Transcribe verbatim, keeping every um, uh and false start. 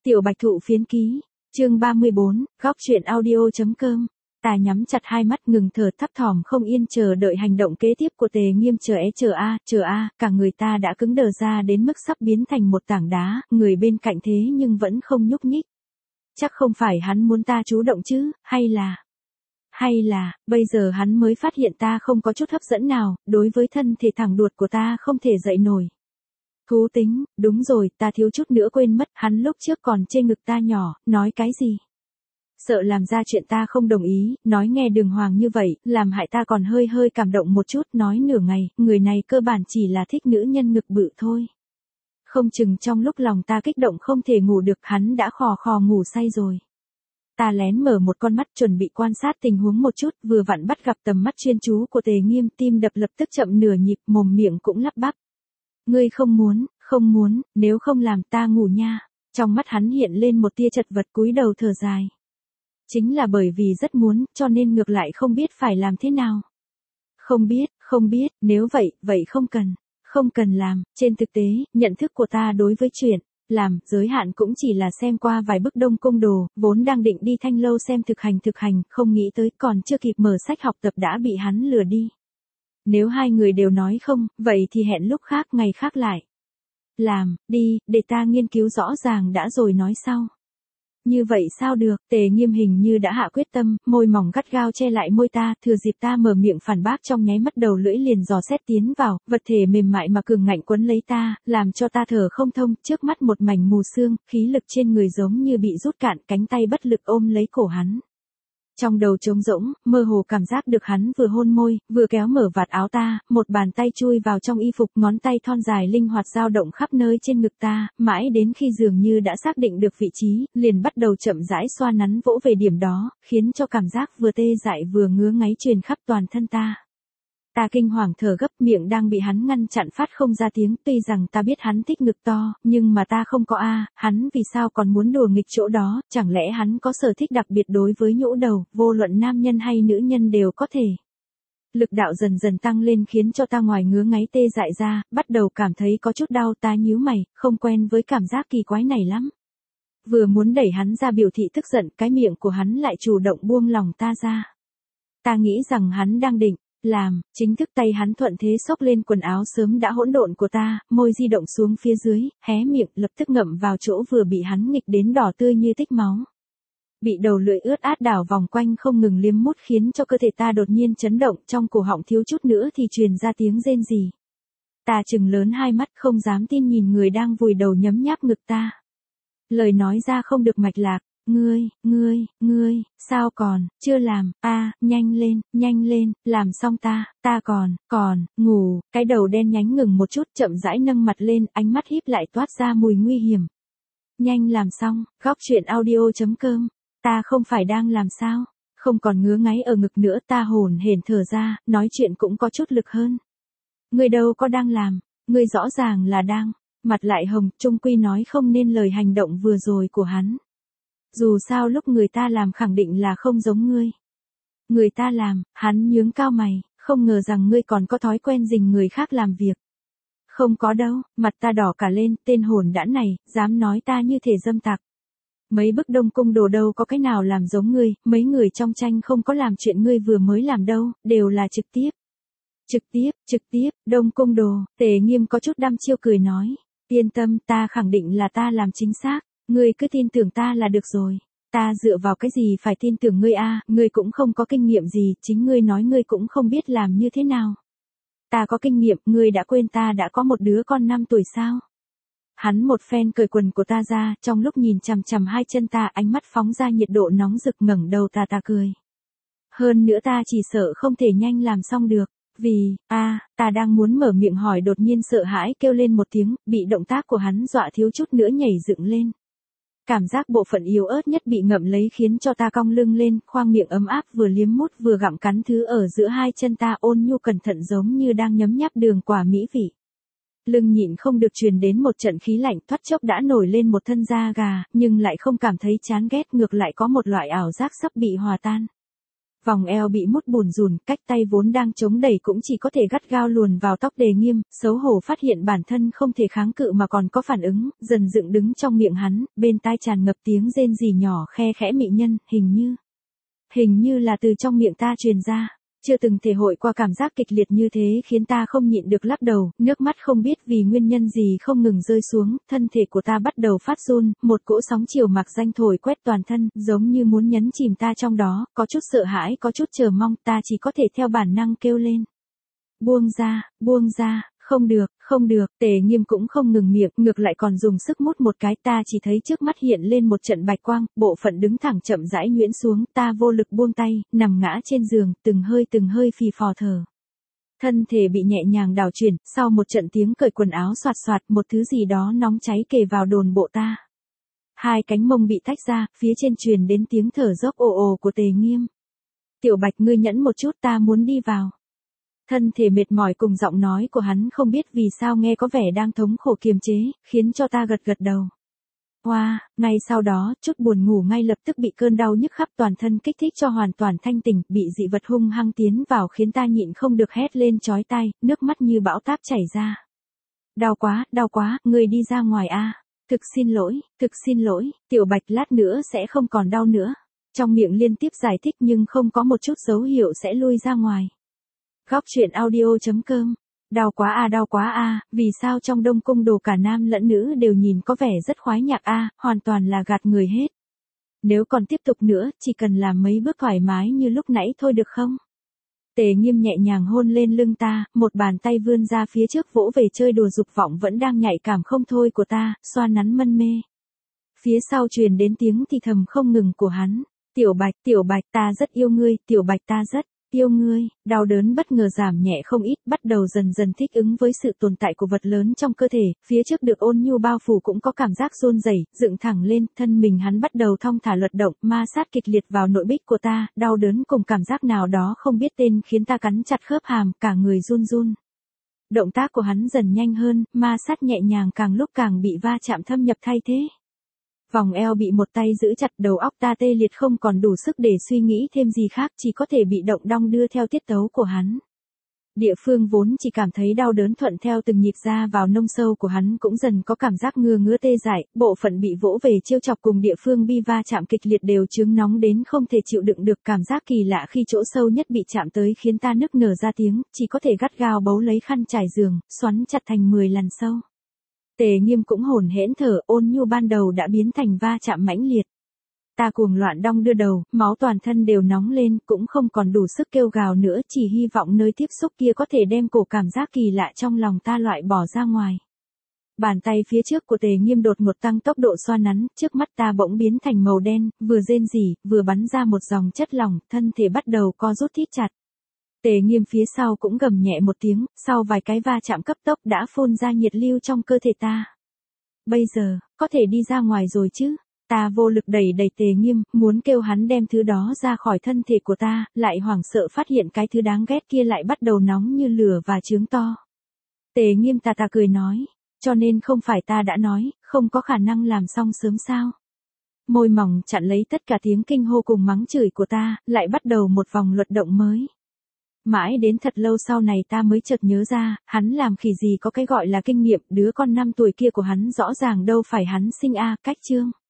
Tiểu Bạch Thụ phiến ký, chương ba mươi bốn, góc truyện audio.com. Ta nhắm chặt hai mắt ngừng thở thấp thỏm không yên chờ đợi hành động kế tiếp của Tề Nghiêm. Chờ é chờ a, chờ a, cả người ta đã cứng đờ ra đến mức sắp biến thành một tảng đá, người bên cạnh thế nhưng vẫn không nhúc nhích. Chắc không phải hắn muốn ta chủ động chứ, hay là... Hay là, bây giờ hắn mới phát hiện ta không có chút hấp dẫn nào, đối với thân thể thẳng đuột của ta không thể dậy nổi. Thú tính, đúng rồi, ta thiếu chút nữa quên mất, hắn lúc trước còn chê ngực ta nhỏ, nói cái gì? Sợ làm ra chuyện ta không đồng ý, nói nghe đường hoàng như vậy, làm hại ta còn hơi hơi cảm động một chút, nói nửa ngày, người này cơ bản chỉ là thích nữ nhân ngực bự thôi. Không chừng trong lúc lòng ta kích động không thể ngủ được, hắn đã khò khò ngủ say rồi. Ta lén mở một con mắt chuẩn bị quan sát tình huống một chút, vừa vặn bắt gặp tầm mắt chuyên chú của Tề Nghiêm, tim đập lập tức chậm nửa nhịp, mồm miệng cũng lắp bắp. Ngươi không muốn, không muốn, nếu không làm ta ngủ nha. Trong mắt hắn hiện lên một tia chật vật, cúi đầu thở dài. Chính là bởi vì rất muốn, cho nên ngược lại không biết phải làm thế nào. Không biết, không biết, nếu vậy, vậy không cần, không cần làm. Trên thực tế, nhận thức của ta đối với chuyện làm, giới hạn cũng chỉ là xem qua vài bức Đông Cung đồ, vốn đang định đi Thanh Lâu xem thực hành thực hành, không nghĩ tới còn chưa kịp mở sách học tập đã bị hắn lừa đi. Nếu hai người đều nói không, vậy thì hẹn lúc khác ngày khác lại. Làm, đi, để ta nghiên cứu rõ ràng đã rồi nói sau. Như vậy sao được, Tề Nghiêm hình như đã hạ quyết tâm, môi mỏng gắt gao che lại môi ta, thừa dịp ta mở miệng phản bác trong nháy mắt đầu lưỡi liền dò xét tiến vào, vật thể mềm mại mà cường ngạnh quấn lấy ta, làm cho ta thở không thông, trước mắt một mảnh mù sương, khí lực trên người giống như bị rút cạn, cánh tay bất lực ôm lấy cổ hắn. Trong đầu trống rỗng, mơ hồ cảm giác được hắn vừa hôn môi, vừa kéo mở vạt áo ta, một bàn tay chui vào trong y phục, ngón tay thon dài linh hoạt dao động khắp nơi trên ngực ta, mãi đến khi dường như đã xác định được vị trí, liền bắt đầu chậm rãi xoa nắn vỗ về điểm đó, khiến cho cảm giác vừa tê dại vừa ngứa ngáy truyền khắp toàn thân ta. Ta kinh hoàng thở gấp, miệng đang bị hắn ngăn chặn phát không ra tiếng, tuy rằng ta biết hắn thích ngực to, nhưng mà ta không có a, hắn vì sao còn muốn đùa nghịch chỗ đó, chẳng lẽ hắn có sở thích đặc biệt đối với nhũ đầu, vô luận nam nhân hay nữ nhân đều có thể. Lực đạo dần dần tăng lên khiến cho ta ngoài ngứa ngáy tê dại ra, bắt đầu cảm thấy có chút đau, ta nhíu mày, không quen với cảm giác kỳ quái này lắm. Vừa muốn đẩy hắn ra biểu thị tức giận, cái miệng của hắn lại chủ động buông lòng ta ra. Ta nghĩ rằng hắn đang định làm, chính thức tay hắn thuận thế xốc lên quần áo sớm đã hỗn độn của ta, môi di động xuống phía dưới, hé miệng, lập tức ngậm vào chỗ vừa bị hắn nghịch đến đỏ tươi như tích máu. Bị đầu lưỡi ướt át đảo vòng quanh không ngừng liếm mút khiến cho cơ thể ta đột nhiên chấn động, trong cổ họng thiếu chút nữa thì truyền ra tiếng rên rỉ. Ta trừng lớn hai mắt không dám tin nhìn người đang vùi đầu nhấm nháp ngực ta. Lời nói ra không được mạch lạc. Ngươi, ngươi, ngươi, sao còn, chưa làm, a, nhanh lên, nhanh lên, làm xong ta, ta còn, còn, ngủ, cái đầu đen nhánh ngừng một chút chậm rãi nâng mặt lên, ánh mắt híp lại toát ra mùi nguy hiểm. Nhanh làm xong, góc truyện audio.com, ta không phải đang làm sao, không còn ngứa ngáy ở ngực nữa, ta hồn hển thở ra, nói chuyện cũng có chút lực hơn. Ngươi đâu có đang làm, ngươi rõ ràng là đang, mặt lại hồng, trung quy nói không nên lời hành động vừa rồi của hắn. Dù sao lúc người ta làm khẳng định là không giống ngươi. Người ta làm, hắn nhướng cao mày, không ngờ rằng ngươi còn có thói quen dình người khác làm việc. Không có đâu, mặt ta đỏ cả lên, tên hồn đản này, dám nói ta như thể dâm tặc. Mấy bức Đông Cung đồ đâu có cái nào làm giống ngươi, mấy người trong tranh không có làm chuyện ngươi vừa mới làm đâu, đều là trực tiếp. Trực tiếp, trực tiếp, Đông Cung đồ, Tề Nghiêm có chút đăm chiêu cười nói. Yên tâm, ta khẳng định là ta làm chính xác. Ngươi cứ tin tưởng ta là được rồi. Ta dựa vào cái gì phải tin tưởng ngươi a, ngươi cũng không có kinh nghiệm gì, chính ngươi nói ngươi cũng không biết làm như thế nào. Ta có kinh nghiệm, ngươi đã quên ta đã có một đứa con năm tuổi sao? Hắn một phen cởi quần của ta ra, trong lúc nhìn chằm chằm hai chân ta, ánh mắt phóng ra nhiệt độ nóng rực, ngẩng đầu ta ta cười. Hơn nữa ta chỉ sợ không thể nhanh làm xong được. Vì, a, à, ta đang muốn mở miệng hỏi đột nhiên sợ hãi kêu lên một tiếng, bị động tác của hắn dọa thiếu chút nữa nhảy dựng lên. Cảm giác bộ phận yếu ớt nhất bị ngậm lấy khiến cho ta cong lưng lên, khoang miệng ấm áp vừa liếm mút vừa gặm cắn thứ ở giữa hai chân ta, ôn nhu cẩn thận giống như đang nhấm nháp đường quả mỹ vị. Lưng nhịn không được truyền đến một trận khí lạnh, thoát chốc đã nổi lên một thân da gà, nhưng lại không cảm thấy chán ghét, ngược lại có một loại ảo giác sắp bị hòa tan. Vòng eo bị mút bùn rùn, cách tay vốn đang chống đẩy cũng chỉ có thể gắt gao luồn vào tóc Tề Nghiêm, xấu hổ phát hiện bản thân không thể kháng cự mà còn có phản ứng, dần dựng đứng trong miệng hắn, bên tai tràn ngập tiếng rên rỉ nhỏ khe khẽ mị nhân, hình như, hình như là từ trong miệng ta truyền ra. Chưa từng thể hội qua cảm giác kịch liệt như thế khiến ta không nhịn được lắc đầu, nước mắt không biết vì nguyên nhân gì không ngừng rơi xuống, thân thể của ta bắt đầu phát run, một cỗ sóng chiều mạc danh thổi quét toàn thân, giống như muốn nhấn chìm ta trong đó, có chút sợ hãi, có chút chờ mong, ta chỉ có thể theo bản năng kêu lên. Buông ra, buông ra. Không được, không được, Tề Nghiêm cũng không ngừng miệng, ngược lại còn dùng sức mút một cái, ta chỉ thấy trước mắt hiện lên một trận bạch quang, bộ phận đứng thẳng chậm rãi nhuyễn xuống, ta vô lực buông tay, nằm ngã trên giường, từng hơi từng hơi phì phò thở. Thân thể bị nhẹ nhàng đảo chuyển, sau một trận tiếng cởi quần áo xoạt xoạt, một thứ gì đó nóng cháy kề vào đồn bộ ta. Hai cánh mông bị tách ra, phía trên truyền đến tiếng thở dốc ồ ồ của Tề Nghiêm. Tiểu Bạch ngươi nhẫn một chút, ta muốn đi vào. Thân thể mệt mỏi cùng giọng nói của hắn không biết vì sao nghe có vẻ đang thống khổ kiềm chế, khiến cho ta gật gật đầu. Hoa, wow, ngay sau đó, chút buồn ngủ ngay lập tức bị cơn đau nhức khắp toàn thân kích thích cho hoàn toàn thanh tỉnh, bị dị vật hung hăng tiến vào khiến ta nhịn không được hét lên chói tai, nước mắt như bão táp chảy ra. Đau quá, đau quá, người đi ra ngoài a. Thực xin lỗi, thực xin lỗi, Tiểu Bạch lát nữa sẽ không còn đau nữa. Trong miệng liên tiếp giải thích nhưng không có một chút dấu hiệu sẽ lui ra ngoài. Góc truyện audio.com. Đau quá a, đau quá a, vì sao trong Đông Cung đồ cả nam lẫn nữ đều nhìn có vẻ rất khoái nhạc a, hoàn toàn là gạt người hết. Nếu còn tiếp tục nữa, chỉ cần làm mấy bước thoải mái như lúc nãy thôi được không? Tề Nghiêm nhẹ nhàng hôn lên lưng ta, một bàn tay vươn ra phía trước vỗ về chơi đùa dục vọng vẫn đang nhạy cảm không thôi của ta, xoa nắn mân mê. Phía sau truyền đến tiếng thì thầm không ngừng của hắn. Tiểu Bạch, Tiểu Bạch ta rất yêu ngươi, Tiểu Bạch ta rất yêu ngươi, đau đớn bất ngờ giảm nhẹ không ít, bắt đầu dần dần thích ứng với sự tồn tại của vật lớn trong cơ thể, phía trước được ôn nhu bao phủ cũng có cảm giác run rẩy, dựng thẳng lên, thân mình hắn bắt đầu thong thả luật động, ma sát kịch liệt vào nội bích của ta, đau đớn cùng cảm giác nào đó không biết tên khiến ta cắn chặt khớp hàm, cả người run run. Động tác của hắn dần nhanh hơn, ma sát nhẹ nhàng càng lúc càng bị va chạm thâm nhập thay thế. Vòng eo bị một tay giữ chặt, đầu óc ta tê liệt không còn đủ sức để suy nghĩ thêm gì khác, chỉ có thể bị động đong đưa theo tiết tấu của hắn. Địa phương vốn chỉ cảm thấy đau đớn thuận theo từng nhịp ra vào nông sâu của hắn cũng dần có cảm giác ngứa ngứa tê dại, bộ phận bị vỗ về trêu chọc cùng địa phương bi va chạm kịch liệt đều chướng nóng đến không thể chịu đựng được, cảm giác kỳ lạ khi chỗ sâu nhất bị chạm tới khiến ta nức nở ra tiếng, chỉ có thể gắt gao bấu lấy khăn trải giường, xoắn chặt thành mười lần sâu. Tề Nghiêm cũng hồn hển thở, ôn nhu ban đầu đã biến thành va chạm mãnh liệt. Ta cuồng loạn đong đưa đầu, máu toàn thân đều nóng lên, cũng không còn đủ sức kêu gào nữa, chỉ hy vọng nơi tiếp xúc kia có thể đem cổ cảm giác kỳ lạ trong lòng ta loại bỏ ra ngoài. Bàn tay phía trước của Tề Nghiêm đột ngột tăng tốc độ xoa nắn, trước mắt ta bỗng biến thành màu đen, vừa rên rỉ, vừa bắn ra một dòng chất lỏng, thân thể bắt đầu co rút thít chặt. Tề Nghiêm phía sau cũng gầm nhẹ một tiếng, sau vài cái va chạm cấp tốc đã phun ra nhiệt lưu trong cơ thể ta. Bây giờ, có thể đi ra ngoài rồi chứ? Ta vô lực đẩy đẩy Tề Nghiêm, muốn kêu hắn đem thứ đó ra khỏi thân thể của ta, lại hoảng sợ phát hiện cái thứ đáng ghét kia lại bắt đầu nóng như lửa và chướng to. Tề Nghiêm tà tà cười nói, cho nên không phải ta đã nói, không có khả năng làm xong sớm sao? Môi mỏng chặn lấy tất cả tiếng kinh hô cùng mắng chửi của ta, lại bắt đầu một vòng luật động mới. Mãi đến thật lâu sau này ta mới chợt nhớ ra, hắn làm khỉ gì có cái gọi là kinh nghiệm, đứa con năm tuổi kia của hắn rõ ràng đâu phải hắn sinh a, cách chương.